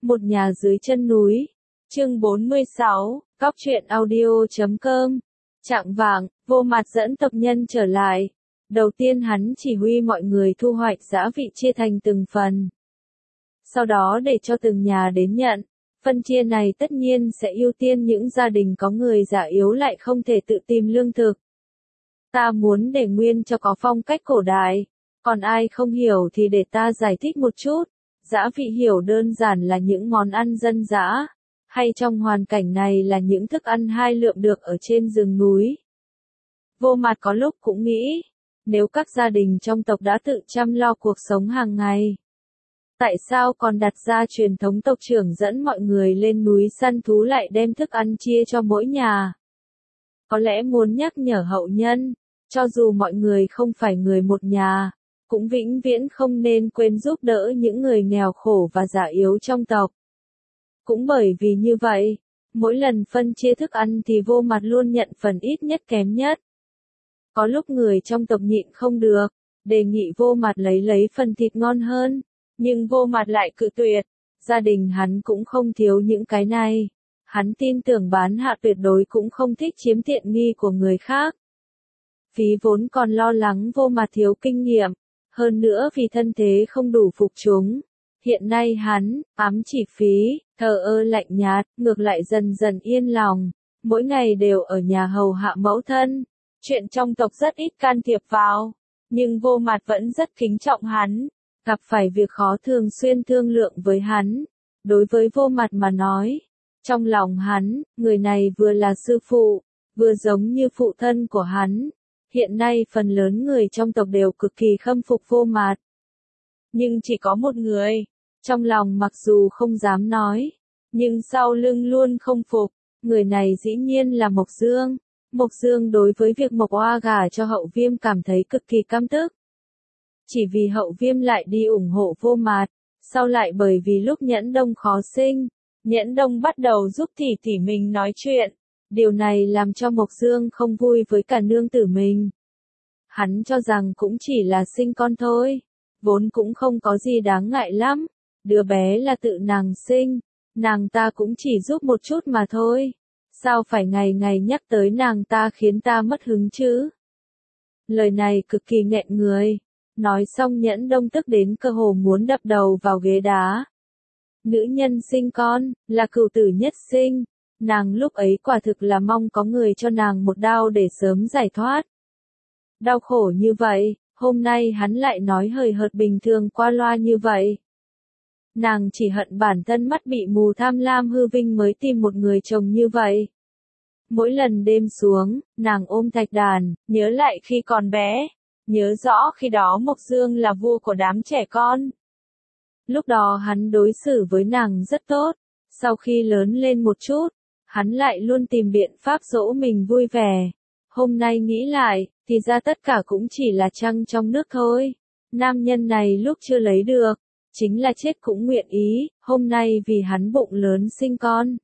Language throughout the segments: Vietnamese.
Một nhà dưới chân núi. Chương 46, Cóc truyện audio.com. Chạng vạng, Vô Mặt dẫn tộc nhân trở lại. Đầu tiên hắn chỉ huy mọi người thu hoạch giã vị chia thành từng phần. Sau đó để cho từng nhà đến nhận. Phân chia này tất nhiên sẽ ưu tiên những gia đình có người già yếu lại không thể tự tìm lương thực. Ta muốn để nguyên cho có phong cách cổ đại. Còn ai không hiểu thì để ta giải thích một chút. Giã vị hiểu đơn giản là những món ăn dân dã, hay trong hoàn cảnh này là những thức ăn hai lượm được ở trên rừng núi. Vô Mặt có lúc cũng nghĩ, nếu các gia đình trong tộc đã tự chăm lo cuộc sống hàng ngày, tại sao còn đặt ra truyền thống tộc trưởng dẫn mọi người lên núi săn thú lại đem thức ăn chia cho mỗi nhà? Có lẽ muốn nhắc nhở hậu nhân, cho dù mọi người không phải người một nhà, cũng vĩnh viễn không nên quên giúp đỡ những người nghèo khổ và già yếu trong tộc. Cũng bởi vì như vậy, mỗi lần phân chia thức ăn thì Vô Mặt luôn nhận phần ít nhất kém nhất. Có lúc người trong tộc nhịn không được, đề nghị Vô Mặt lấy phần thịt ngon hơn, nhưng Vô Mặt lại cự tuyệt. Gia đình hắn cũng không thiếu những cái này. Hắn tin tưởng bán hạ tuyệt đối cũng không thích chiếm tiện nghi của người khác. Phí vốn còn lo lắng Vô Mặt thiếu kinh nghiệm, hơn nữa vì thân thế không đủ phục chúng. Hiện nay hắn, ám chỉ phí, thờ ơ lạnh nhạt, ngược lại dần dần yên lòng, mỗi ngày đều ở nhà hầu hạ mẫu thân. Chuyện trong tộc rất ít can thiệp vào, nhưng Vô Mặt vẫn rất kính trọng hắn, gặp phải việc khó thường xuyên thương lượng với hắn. Đối với Vô Mặt mà nói, trong lòng hắn, người này vừa là sư phụ, vừa giống như phụ thân của hắn. Hiện nay phần lớn người trong tộc đều cực kỳ khâm phục Vô Mặt. Nhưng chỉ có một người, trong lòng mặc dù không dám nói, nhưng sau lưng luôn không phục, người này dĩ nhiên là Mộc Dương. Mộc Dương đối với việc Mộc Oa gả cho Hậu Viêm cảm thấy cực kỳ căm tức. Chỉ vì Hậu Viêm lại đi ủng hộ Vô Mặt, sau lại bởi vì lúc Nhẫn Đông khó sinh, Nhẫn Đông bắt đầu giúp tỷ tỷ mình nói chuyện. Điều này làm cho Mộc Dương không vui với cả nương tử mình. Hắn cho rằng cũng chỉ là sinh con thôi, vốn cũng không có gì đáng ngại lắm. Đứa bé là tự nàng sinh, nàng ta cũng chỉ giúp một chút mà thôi. Sao phải ngày ngày nhắc tới nàng ta khiến ta mất hứng chứ? Lời này cực kỳ nghẹn người. Nói xong Nhẫn Đông tức đến cơ hồ muốn đập đầu vào ghế đá. Nữ nhân sinh con, là cửu tử nhất sinh. Nàng lúc ấy quả thực là mong có người cho nàng một đao để sớm giải thoát. Đau khổ như vậy, hôm nay hắn lại nói hời hợt bình thường qua loa như vậy. Nàng chỉ hận bản thân mắt bị mù tham lam hư vinh mới tìm một người chồng như vậy. Mỗi lần đêm xuống, nàng ôm Thạch Đàn, nhớ lại khi còn bé, nhớ rõ khi đó Mộc Dương là vua của đám trẻ con. Lúc đó hắn đối xử với nàng rất tốt, sau khi lớn lên một chút, hắn lại luôn tìm biện pháp dỗ mình vui vẻ. Hôm nay nghĩ lại, thì ra tất cả cũng chỉ là trăng trong nước thôi. Nam nhân này lúc chưa lấy được, chính là chết cũng nguyện ý, hôm nay vì hắn bụng lớn sinh con.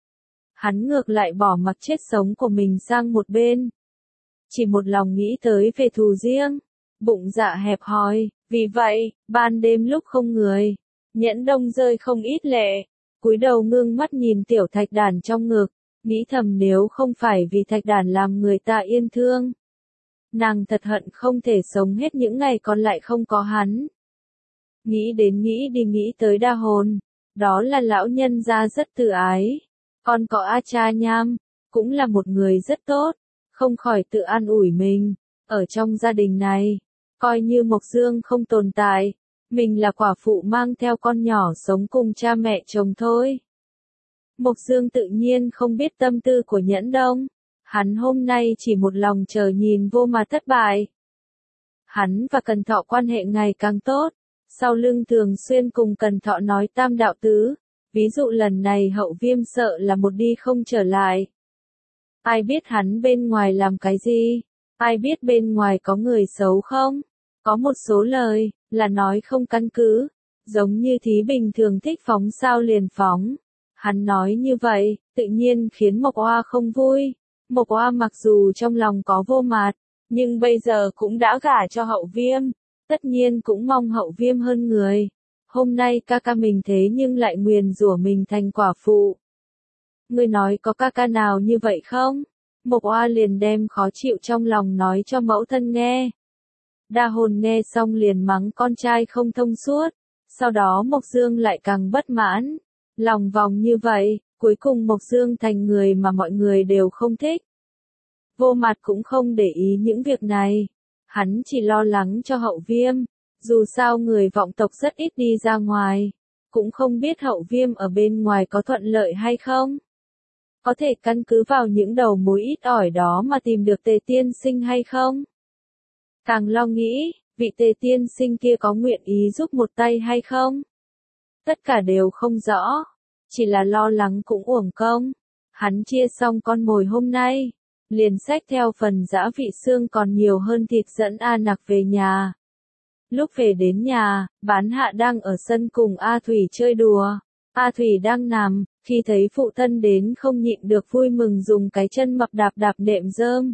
Hắn ngược lại bỏ mặc chết sống của mình sang một bên. Chỉ một lòng nghĩ tới về thù riêng, bụng dạ hẹp hòi, vì vậy, ban đêm lúc không người, Nhẫn Đông rơi không ít lệ, cúi đầu ngưng mắt nhìn tiểu Thạch Đàn trong ngực, nghĩ thầm nếu không phải vì Thạch Đàn làm người ta yên thương. Nàng thật hận không thể sống hết những ngày còn lại không có hắn. Nghĩ đến nghĩ đi nghĩ tới Đa Hồn, đó là lão nhân gia rất từ ái. Còn có A Cha Nham, cũng là một người rất tốt, không khỏi tự an ủi mình. Ở trong gia đình này, coi như Mộc Dương không tồn tại, mình là quả phụ mang theo con nhỏ sống cùng cha mẹ chồng thôi. Mộc Dương tự nhiên không biết tâm tư của Nhẫn Đông, hắn hôm nay chỉ một lòng chờ nhìn Vô Mặt thất bại. Hắn và Cần Thọ quan hệ ngày càng tốt, sau lưng thường xuyên cùng Cần Thọ nói tam đạo tứ, ví dụ lần này Hậu Viêm sợ là một đi không trở lại. Ai biết hắn bên ngoài làm cái gì? Ai biết bên ngoài có người xấu không? Có một số lời, là nói không căn cứ, giống như thí bình thường thích phóng sao liền phóng. Hắn nói như vậy, tự nhiên khiến Mộc Oa không vui. Mộc Oa mặc dù trong lòng có Vô Mặt, nhưng bây giờ cũng đã gả cho Hậu Viêm, tất nhiên cũng mong Hậu Viêm hơn người. hôm nay ca ca mình thế nhưng lại nguyền rủa mình thành quả phụ. Ngươi nói có ca ca nào như vậy không? Mộc Oa liền đem khó chịu trong lòng nói cho mẫu thân nghe. Đa Hồn nghe xong liền mắng con trai không thông suốt, sau đó Mộc Dương lại càng bất mãn. Lòng vòng như vậy, cuối cùng Mộc Dương thành người mà mọi người đều không thích. Vô Mặt cũng không để ý những việc này, hắn chỉ lo lắng cho Hậu Viêm, dù sao người vọng tộc rất ít đi ra ngoài, cũng không biết Hậu Viêm ở bên ngoài có thuận lợi hay không. Có thể căn cứ vào những đầu mối ít ỏi đó mà tìm được Tề tiên sinh hay không? Càng lo nghĩ, vị Tề tiên sinh kia có nguyện ý giúp một tay hay không? Tất cả đều không rõ, chỉ là lo lắng cũng uổng công. Hắn chia xong con mồi hôm nay, liền xách theo phần giã vị xương còn nhiều hơn thịt dẫn A Nặc về nhà. Lúc về đến nhà, Bán Hạ đang ở sân cùng A Thủy chơi đùa. A Thủy đang nằm, khi thấy phụ thân đến không nhịn được vui mừng dùng cái chân mập đạp đạp nệm rơm.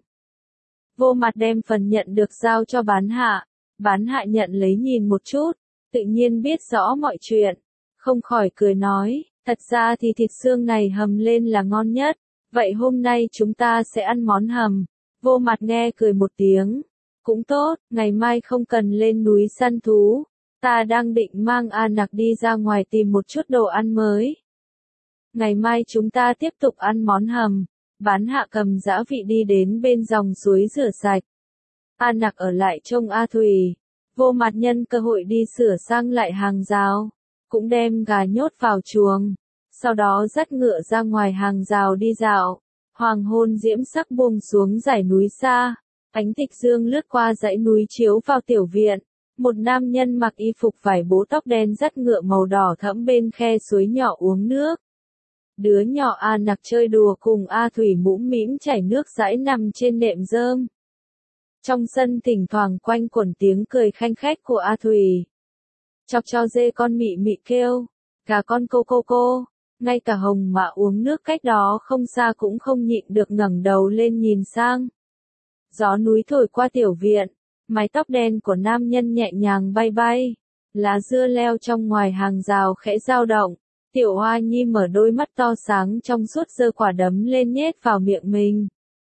Vô Mặt đem phần nhận được giao cho Bán Hạ. Bán Hạ nhận lấy nhìn một chút, tự nhiên biết rõ mọi chuyện, không khỏi cười nói, thật ra thì thịt xương này hầm lên là ngon nhất, vậy hôm nay chúng ta sẽ ăn món hầm. Vô Mặt nghe cười một tiếng, cũng tốt, ngày mai không cần lên núi săn thú, ta đang định mang A Nặc đi ra ngoài tìm một chút đồ ăn mới. Ngày mai chúng ta tiếp tục ăn món hầm. Bán Hạ cầm giã vị đi đến bên dòng suối rửa sạch. A Nặc ở lại trông A Thủy. Vô Mặt nhân cơ hội đi sửa sang lại hàng rào, cũng đem gà nhốt vào chuồng, sau đó dắt ngựa ra ngoài hàng rào đi dạo. Hoàng hôn diễm sắc buông xuống dải núi xa, ánh tịch dương lướt qua dãy núi chiếu vào tiểu viện. Một nam nhân mặc y phục vải bố tóc đen dắt ngựa màu đỏ thẫm bên khe suối nhỏ uống nước. Đứa nhỏ A Nặc chơi đùa cùng A Thủy mũm mĩm chảy nước dãi nằm trên nệm rơm. Trong sân thỉnh thoảng quanh quẩn tiếng cười khanh khách của A Thủy. Chọc cho dê con mị mị kêu, gà con cô, ngay cả Hồng Mã uống nước cách đó không xa cũng không nhịn được ngẩng đầu lên nhìn sang. Gió núi thổi qua tiểu viện, mái tóc đen của nam nhân nhẹ nhàng bay bay, lá dưa leo trong ngoài hàng rào khẽ dao động. Tiểu Hoa Nhi mở đôi mắt to sáng trong suốt giơ quả đấm lên nhét vào miệng mình.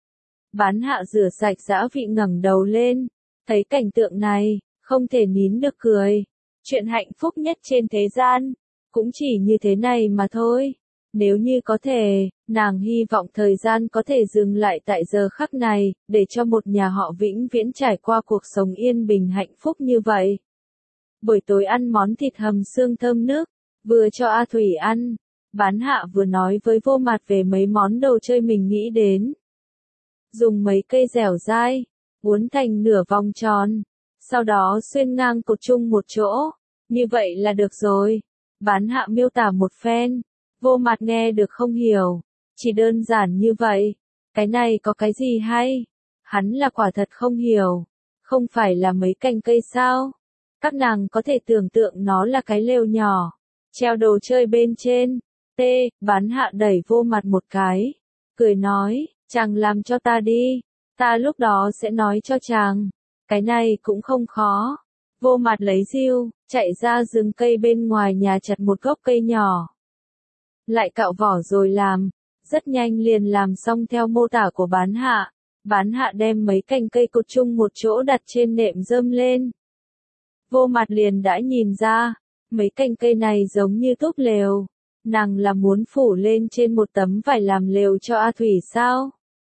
Bán Hạ rửa sạch giã vị ngẩng đầu lên, thấy cảnh tượng này, không thể nín được cười. Chuyện hạnh phúc nhất trên thế gian, cũng chỉ như thế này mà thôi. Nếu như có thể, nàng hy vọng thời gian có thể dừng lại tại giờ khắc này, để cho một nhà họ vĩnh viễn trải qua cuộc sống yên bình hạnh phúc như vậy. Buổi tối ăn món thịt hầm xương thơm nước, vừa cho A Thủy ăn, Bán Hạ vừa nói với Vô Mặt về mấy món đồ chơi mình nghĩ đến. Dùng mấy cây dẻo dai, uốn thành nửa vòng tròn, sau đó xuyên ngang cột chung một chỗ, như vậy là được rồi. Bán Hạ miêu tả một phen, Vô Mặt nghe được không hiểu, chỉ đơn giản như vậy, cái này có cái gì hay? Hắn là quả thật không hiểu, không phải là mấy cành cây sao? Các nàng có thể tưởng tượng nó là cái lều nhỏ, treo đồ chơi bên trên. Bán Hạ đẩy Vô Mặt một cái, cười nói, chàng làm cho ta đi, ta lúc đó sẽ nói cho chàng, cái này cũng không khó. Vô Mặt lấy diêu, chạy ra rừng cây bên ngoài nhà chặt một gốc cây nhỏ, lại cạo vỏ rồi làm, rất nhanh liền làm xong theo mô tả của Bán Hạ. Bán Hạ đem mấy cành cây cột chung một chỗ đặt trên nệm rơm lên. Vô Mặt liền đã nhìn ra, mấy cành cây này giống như túp lều, nàng là muốn phủ lên trên một tấm vải làm lều cho A Thủy sao?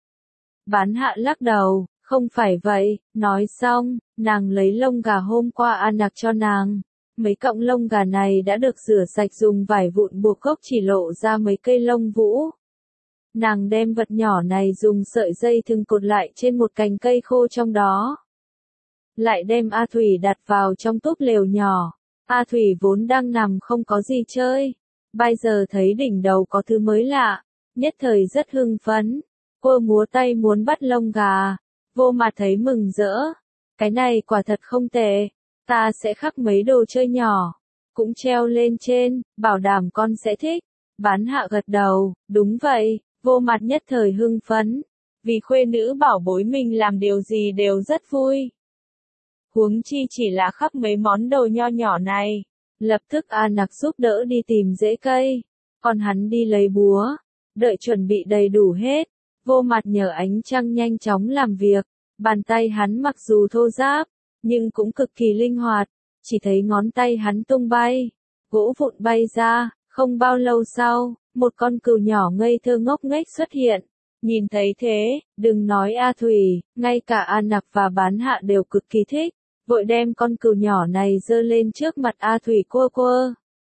Bán Hạ lắc đầu, không phải vậy. Nói xong, nàng lấy lông gà hôm qua A Nặc cho nàng. Mấy cọng lông gà này đã được rửa sạch dùng vải vụn buộc gốc chỉ lộ ra mấy cây lông vũ. Nàng đem vật nhỏ này dùng sợi dây thừng cột lại trên một cành cây khô trong đó. Lại đem A Thủy đặt vào trong túp lều nhỏ. A Thủy vốn đang nằm không có gì chơi, bây giờ thấy đỉnh đầu có thứ mới lạ, nhất thời rất hưng phấn. Cô múa tay muốn bắt lông gà. Vô Mặt thấy mừng rỡ. Cái này quả thật không tệ. Ta sẽ khắc mấy đồ chơi nhỏ, cũng treo lên trên, bảo đảm con sẽ thích. Bán Hạ gật đầu, đúng vậy. Vô Mặt nhất thời hưng phấn, vì khuê nữ bảo bối mình làm điều gì đều rất vui. Huống chi chỉ là khắc mấy món đồ nho nhỏ này, Lập tức A Nặc giúp đỡ đi tìm rễ cây, còn hắn đi lấy búa, đợi chuẩn bị đầy đủ hết. Vô Mặt nhờ ánh trăng nhanh chóng làm việc, bàn tay hắn mặc dù thô ráp, nhưng cũng cực kỳ linh hoạt, chỉ thấy ngón tay hắn tung bay, gỗ vụn bay ra, không bao lâu sau, một con cừu nhỏ ngây thơ ngốc nghếch xuất hiện. Nhìn thấy thế, đừng nói A Thủy, ngay cả A Nặc và Bán Hạ đều cực kỳ thích, vội đem con cừu nhỏ này giơ lên trước mặt A Thủy quơ quơ.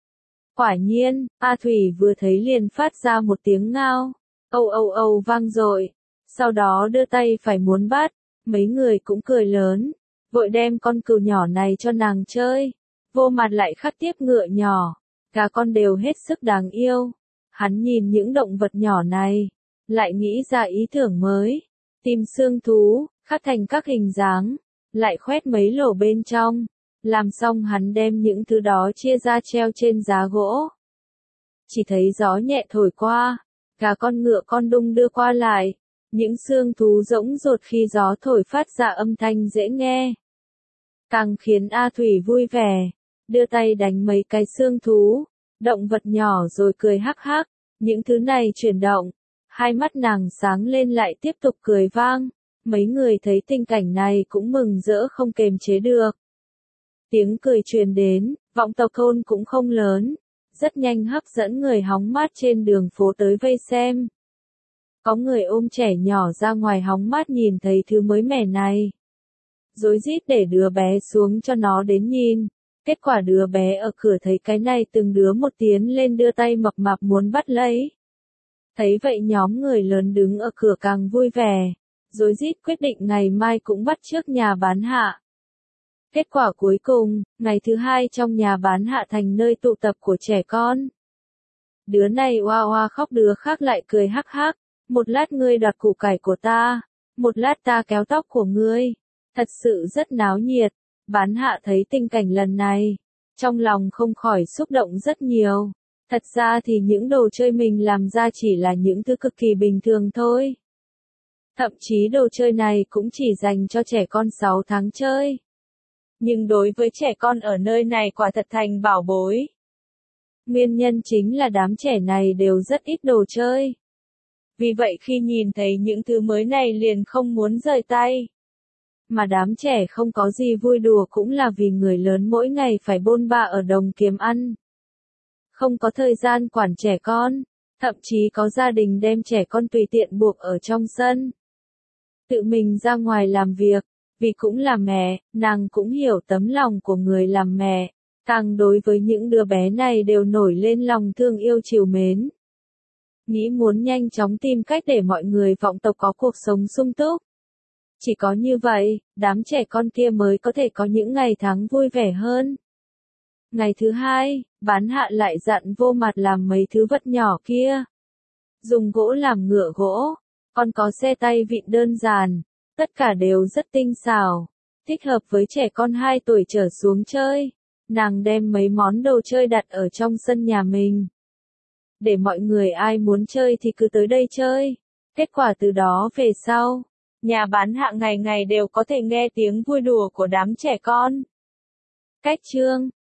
Quả nhiên, A Thủy vừa thấy liền phát ra một tiếng ngao, âu âu âu vang dội, sau đó đưa tay phải muốn bắt, mấy người cũng cười lớn, vội đem con cừu nhỏ này cho nàng chơi. Vô Mặt lại khắc tiếp ngựa nhỏ, cả con đều hết sức đáng yêu. Hắn nhìn những động vật nhỏ này, lại nghĩ ra ý tưởng mới, tìm xương thú, khắc thành các hình dáng, lại khoét mấy lỗ bên trong. Làm xong hắn đem những thứ đó chia ra treo trên giá gỗ. Chỉ thấy gió nhẹ thổi qua, cả con ngựa con đung đưa qua lại, những xương thú rỗng rột khi gió thổi phát ra âm thanh dễ nghe. Càng khiến A Thủy vui vẻ, đưa tay đánh mấy cái xương thú, động vật nhỏ rồi cười hắc hắc, những thứ này chuyển động, hai mắt nàng sáng lên lại tiếp tục cười vang, mấy người thấy tình cảnh này cũng mừng rỡ không kềm chế được. Tiếng cười truyền đến, vọng tộc thôn cũng không lớn, rất nhanh hấp dẫn người hóng mát trên đường phố tới vây xem. Có người ôm trẻ nhỏ ra ngoài hóng mát nhìn thấy thứ mới mẻ này, rối rít để đứa bé xuống cho nó đến nhìn. Kết quả đứa bé ở cửa thấy cái này từng đứa một tiến lên đưa tay mập mạp muốn bắt lấy. Thấy vậy nhóm người lớn đứng ở cửa càng vui vẻ, rối rít quyết định ngày mai cũng bắt chước nhà Bán Hạ. Kết quả cuối cùng, ngày thứ hai trong nhà Bán Hạ thành nơi tụ tập của trẻ con. Đứa này oa oa khóc, đứa khác lại cười hắc hắc, một lát ngươi đoạt củ cải của ta, một lát ta kéo tóc của ngươi. Thật sự rất náo nhiệt. Bán Hạ thấy tình cảnh lần này, trong lòng không khỏi xúc động rất nhiều. Thật ra thì những đồ chơi mình làm ra chỉ là những thứ cực kỳ bình thường thôi. Thậm chí đồ chơi này cũng chỉ dành cho trẻ con 6 tháng chơi. Nhưng đối với trẻ con ở nơi này quả thật thành bảo bối. Nguyên nhân chính là đám trẻ này đều rất ít đồ chơi. Vì vậy khi nhìn thấy những thứ mới này liền không muốn rời tay. Mà đám trẻ không có gì vui đùa cũng là vì người lớn mỗi ngày phải bôn ba ở đồng kiếm ăn. Không có thời gian quản trẻ con, thậm chí có gia đình đem trẻ con tùy tiện buộc ở trong sân. Tự mình ra ngoài làm việc, vì cũng là mẹ, nàng cũng hiểu tấm lòng của người làm mẹ, càng đối với những đứa bé này đều nổi lên lòng thương yêu trìu mến. Nghĩ muốn nhanh chóng tìm cách để mọi người vọng tộc có cuộc sống sung túc. Chỉ có như vậy, đám trẻ con kia mới có thể có những ngày tháng vui vẻ hơn. Ngày thứ hai, Bán Hạ lại dặn Vô Mặt làm mấy thứ vật nhỏ kia. Dùng gỗ làm ngựa gỗ, còn có xe tay vịn đơn giản, tất cả đều rất tinh xảo, thích hợp với trẻ con 2 tuổi trở xuống chơi. Nàng đem mấy món đồ chơi đặt ở trong sân nhà mình. Để mọi người ai muốn chơi thì cứ tới đây chơi. Kết quả từ đó về sau, nhà Bán Hạ ngày ngày đều có thể nghe tiếng vui đùa của đám trẻ con. Cách chương